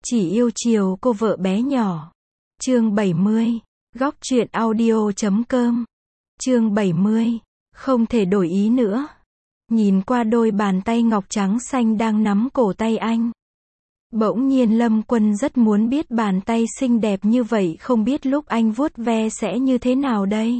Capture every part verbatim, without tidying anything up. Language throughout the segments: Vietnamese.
Chỉ yêu chiều cô vợ bé nhỏ. Chương bảy mươi. Góc truyện audio chấm com. Chương bảy mươi. Không thể đổi ý nữa. Nhìn qua đôi bàn tay ngọc trắng xanh đang nắm cổ tay anh. Bỗng nhiên Lâm Quân rất muốn biết bàn tay xinh đẹp như vậy không biết lúc anh vuốt ve sẽ như thế nào đây.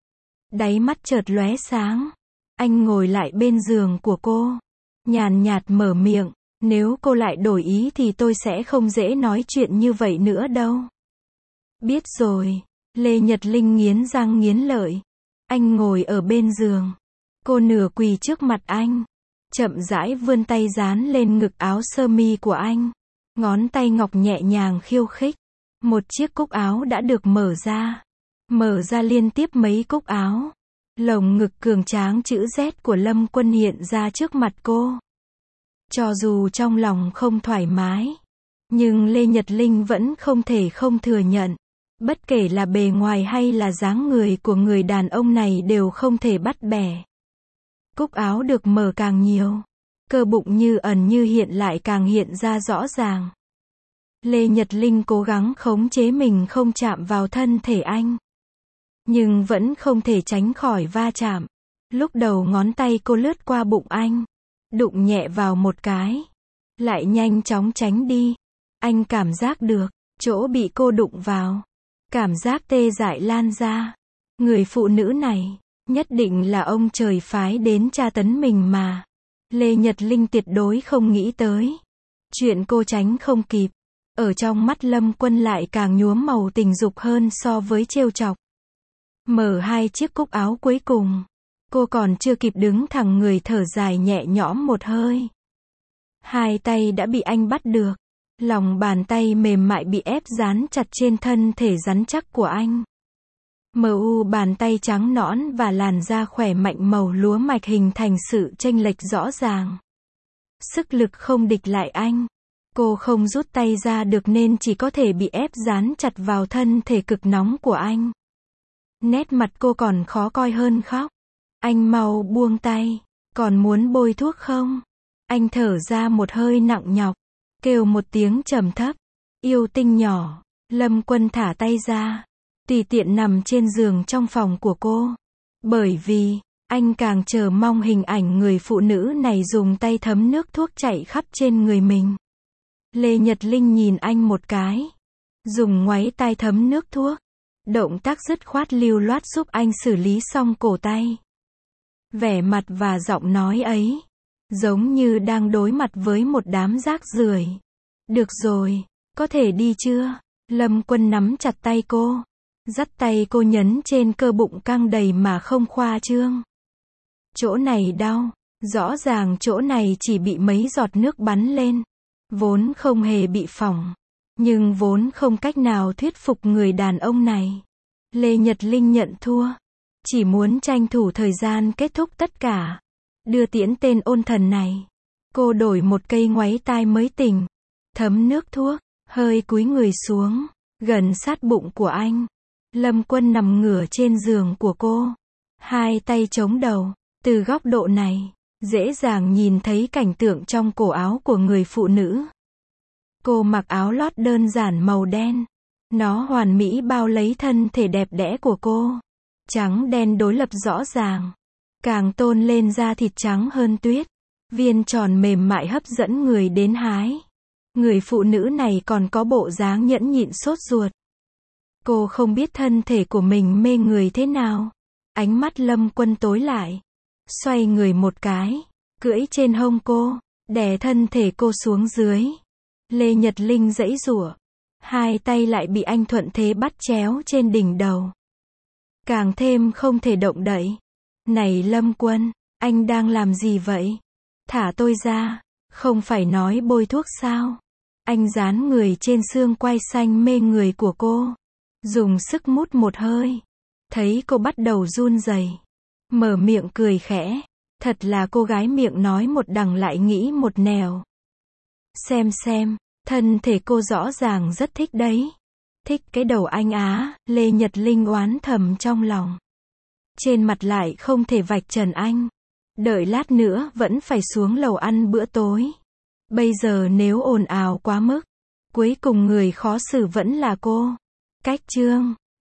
Đáy mắt chợt lóe sáng. Anh ngồi lại bên giường của cô. Nhàn nhạt mở miệng. Nếu cô lại đổi ý thì tôi sẽ không dễ nói chuyện như vậy nữa đâu. Biết rồi. Lê Nhật Linh nghiến răng nghiến lợi. Anh ngồi ở bên giường. Cô nửa quỳ trước mặt anh. Chậm rãi vươn tay dán lên ngực áo sơ mi của anh. Ngón tay ngọc nhẹ nhàng khiêu khích. Một chiếc cúc áo đã được mở ra. Mở ra liên tiếp mấy cúc áo. Lồng ngực cường tráng chữ Z của Lâm Quân hiện ra trước mặt cô. Cho dù trong lòng không thoải mái, nhưng Lê Nhật Linh vẫn không thể không thừa nhận. Bất kể là bề ngoài hay là dáng người của người đàn ông này đều không thể bắt bẻ. Cúc áo được mở càng nhiều, cơ bụng như ẩn như hiện lại càng hiện ra rõ ràng. Lê Nhật Linh cố gắng khống chế mình không chạm vào thân thể anh. Nhưng vẫn không thể tránh khỏi va chạm. Lúc đầu ngón tay cô lướt qua bụng anh. Đụng nhẹ vào một cái. Lại nhanh chóng tránh đi. Anh cảm giác được, chỗ bị cô đụng vào. Cảm giác tê dại lan ra. Người phụ nữ này, nhất định là ông trời phái đến tra tấn mình mà. Lê Nhật Linh tuyệt đối không nghĩ tới. Chuyện cô tránh không kịp. Ở trong mắt Lâm Quân lại càng nhuốm màu tình dục hơn so với trêu chọc. Mở hai chiếc cúc áo cuối cùng. Cô còn chưa kịp đứng thẳng người thở dài nhẹ nhõm một hơi. Hai tay đã bị anh bắt được. Lòng bàn tay mềm mại bị ép dán chặt trên thân thể rắn chắc của anh. Mờ u bàn tay trắng nõn và làn da khỏe mạnh màu lúa mạch hình thành sự chênh lệch rõ ràng. Sức lực không địch lại anh. Cô không rút tay ra được nên chỉ có thể bị ép dán chặt vào thân thể cực nóng của anh. Nét mặt cô còn khó coi hơn khóc. Anh mau buông tay. Còn muốn bôi thuốc không? Anh thở ra một hơi nặng nhọc. Kêu một tiếng trầm thấp. Yêu tinh nhỏ. Lâm Quân thả tay ra. Tùy tiện nằm trên giường trong phòng của cô. Bởi vì, anh càng chờ mong hình ảnh người phụ nữ này dùng tay thấm nước thuốc chảy khắp trên người mình. Lê Nhật Linh nhìn anh một cái. Dùng ngoáy tay thấm nước thuốc. Động tác dứt khoát lưu loát giúp anh xử lý xong cổ tay. Vẻ mặt và giọng nói ấy, giống như đang đối mặt với một đám rác rưởi. Được rồi, có thể đi chưa? Lâm Quân nắm chặt tay cô. Dắt tay cô nhấn trên cơ bụng căng đầy mà không khoa trương. Chỗ này đau. Rõ ràng chỗ này chỉ bị mấy giọt nước bắn lên. Vốn không hề bị phỏng. Nhưng vốn không cách nào thuyết phục người đàn ông này. Lê Nhật Linh nhận thua. Chỉ muốn tranh thủ thời gian kết thúc tất cả. Đưa tiễn tên ôn thần này. Cô đổi một cây ngoáy tai mới tỉnh. Thấm nước thuốc. Hơi cúi người xuống. Gần sát bụng của anh. Lâm Quân nằm ngửa trên giường của cô. Hai tay chống đầu. Từ góc độ này, dễ dàng nhìn thấy cảnh tượng trong cổ áo của người phụ nữ. Cô mặc áo lót đơn giản màu đen. Nó hoàn mỹ bao lấy thân thể đẹp đẽ của cô. Trắng đen đối lập rõ ràng. Càng tôn lên da thịt trắng hơn tuyết. Viên tròn mềm mại hấp dẫn người đến hái. Người phụ nữ này còn có bộ dáng nhẫn nhịn sốt ruột. Cô không biết thân thể của mình mê người thế nào. Ánh mắt Lâm Quân tối lại. Xoay người một cái. Cưỡi trên hông cô. Đè thân thể cô xuống dưới. Lê Nhật Linh giãy giụa. Hai tay lại bị anh thuận thế bắt chéo trên đỉnh đầu. Càng thêm không thể động đậy. Này Lâm Quân, anh đang làm gì vậy? Thả tôi ra. Không phải nói bôi thuốc sao? Anh dán người trên xương quai xanh mê người của cô. Dùng sức mút một hơi. Thấy cô bắt đầu run rẩy. Mở miệng cười khẽ. Thật là cô gái miệng nói một đằng lại nghĩ một nẻo. Xem xem, thân thể cô rõ ràng rất thích đấy. Thích cái đầu anh á, Lê Nhật Linh oán thầm trong lòng. Trên mặt lại không thể vạch trần anh. Đợi lát nữa vẫn phải xuống lầu ăn bữa tối. Bây giờ nếu ồn ào quá mức, Cuối cùng người khó xử vẫn là cô. Cách chương